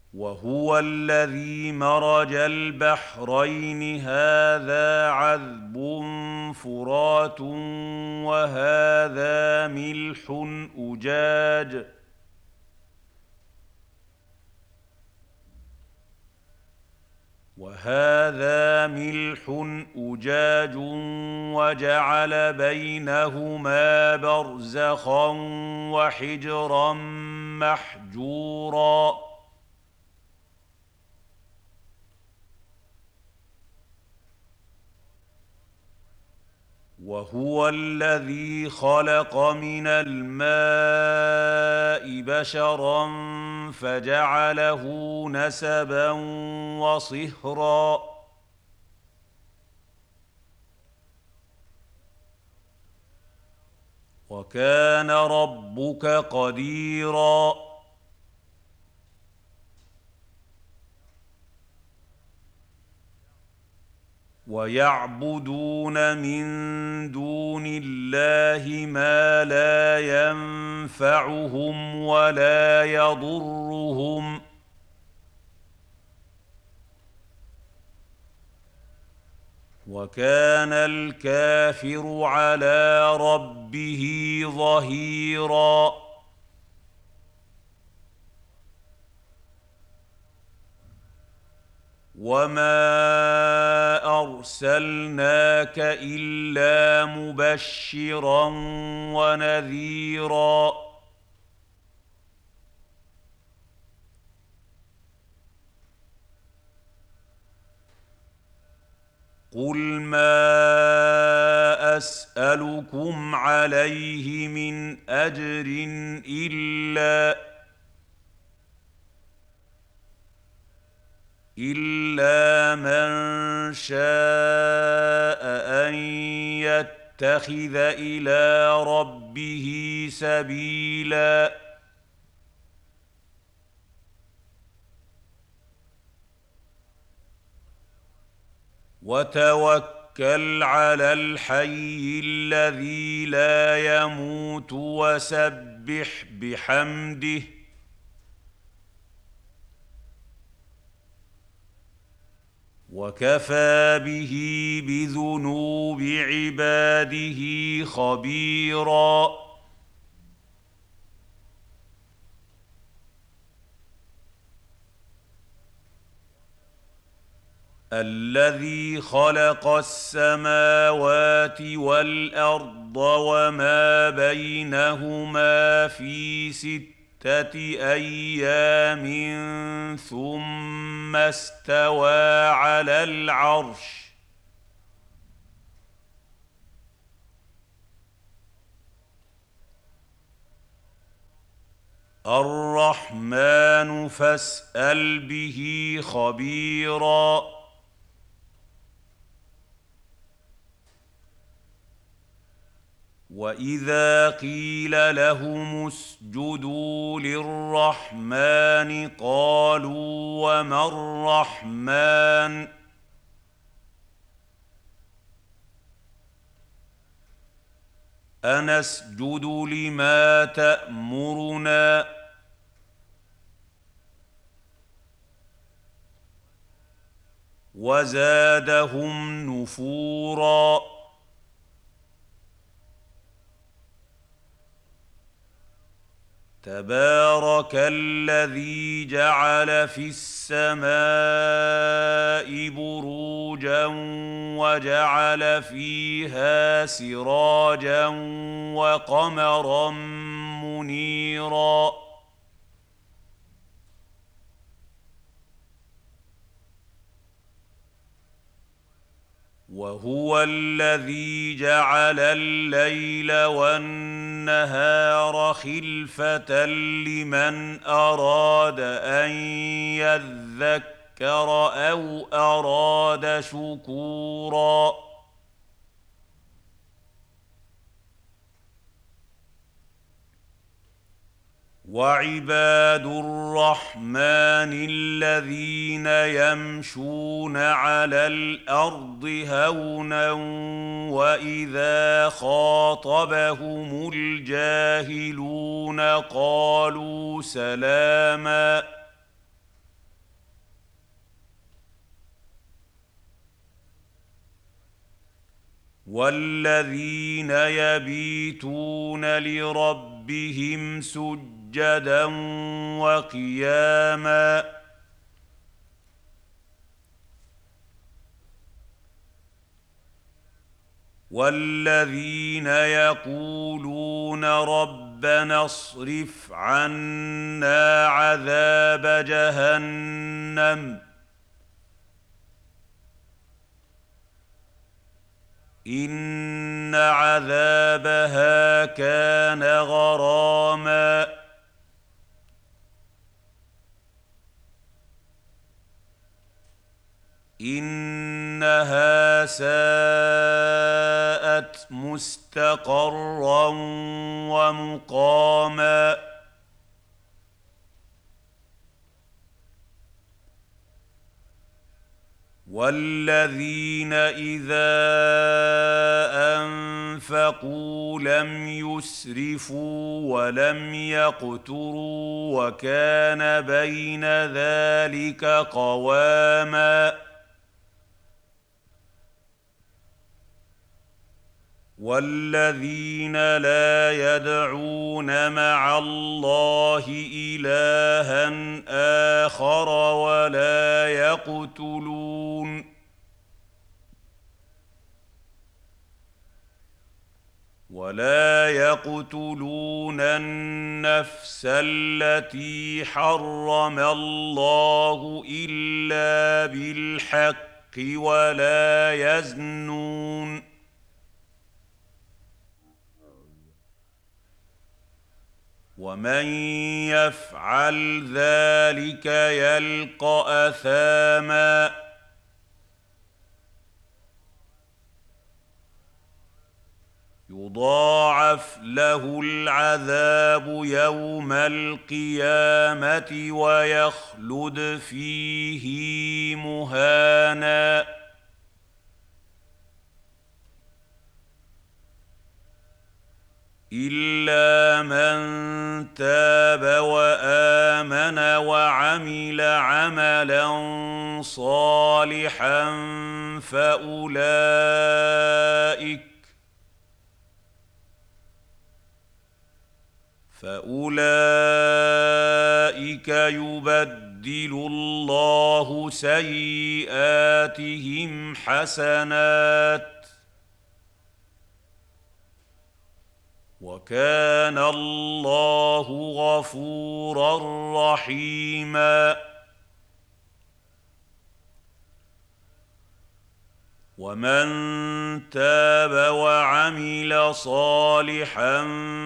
وهو الذي مرج البحرين هذا عذب فرات وهذا ملح أجاج وجعل بينهما برزخا وحجرا محجورا وهو الذي خلق من الماء بشرا فجعله نسبا وصهرا وكان ربك قديرا ويعبدون من دون الله ما لا ينفعهم ولا يضرهم وكان الكافر على ربه ظهيرا وما أرسلناك إلا مبشرا ونذيرا قل ما أسألكم عليه من أجر إلا من شاء أن يتخذ إلى ربه سبيلا وتوكل على الحي الذي لا يموت وسبح بحمده وكفى به بذنوب عباده خبيرا الذي خلق السماوات والأرض وما بينهما في 6 أيام ثم استوى على العرش الرحمن فاسأل به خبيرا وإذا قيل لهم اسجدوا للرحمن قالوا وما الرحمن أنسجد لما تأمرنا وزادهم نفورا تبارك الذي جعل في السماء بروجا وجعل فيها سراجا وقمرا منيرا وهو الذي جعل الليل والنهار خلفة لمن أراد أن يذكر أو أراد شكورا وعباد الرحمن الذين يمشون على الأرض هونا وإذا خاطبهم الجاهلون قالوا سلاما والذين يبيتون لربهم سجدا وقياما والذين يقولون ربنا اصرف عنا عذاب جهنم إن عذابها كان غراما إنها ساءت مستقرا ومقاما والذين إذا أنفقوا لم يسرفوا ولم يقتروا وكان بين ذلك قواما والذين لا يدعون مع الله إلها آخر ولا يقتلون النفس التي حرم الله إلا بالحق ولا يزنون ومن يفعل ذلك يلق أثاما يضاعف له العذاب يوم القيامة ويخلد فيه مهانا إلا من تاب وآمن وعمل عملا صالحا فأولئك يبدل الله سيئاتهم حسنات وكان الله غفورا رحيما ومن تاب وعمل صالحا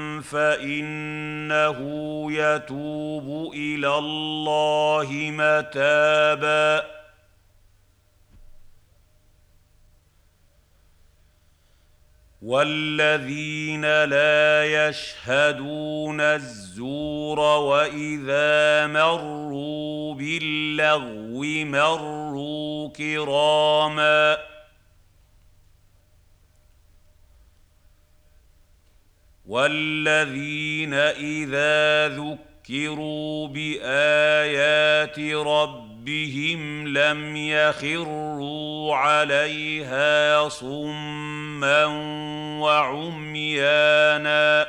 فإنه يتوب إلى الله متابا والذين لا يشهدون الزور وإذا مروا باللغو مروا كراما والذين إذا ذكروا بآيات ربهم لم يخروا عليها صما وعميانا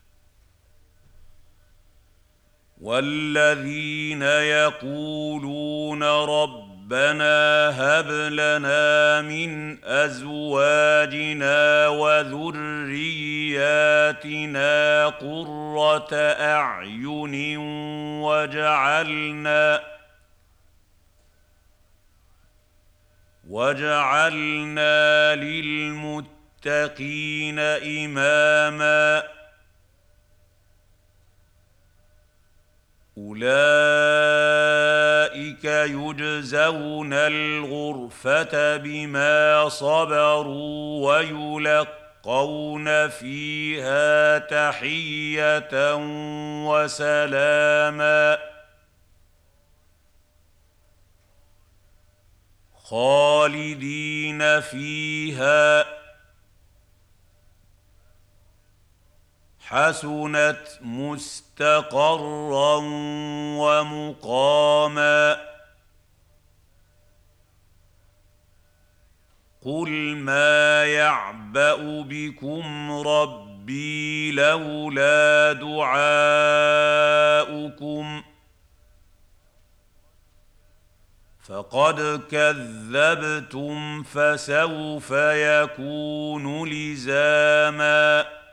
والذين يقولون ربنا هب لنا من أزواجنا وذرياتنا قرة أعين وجعلنا للمتقين إماما أولئك يجزون الغرفة بما صبروا ويلقون فيها تحية وسلاما خالدين فيها حسنت مستقرا ومقاما قل ما يعبأ بكم ربي لولا دعاؤكم فقد كذبتم فسوف يكون لزاما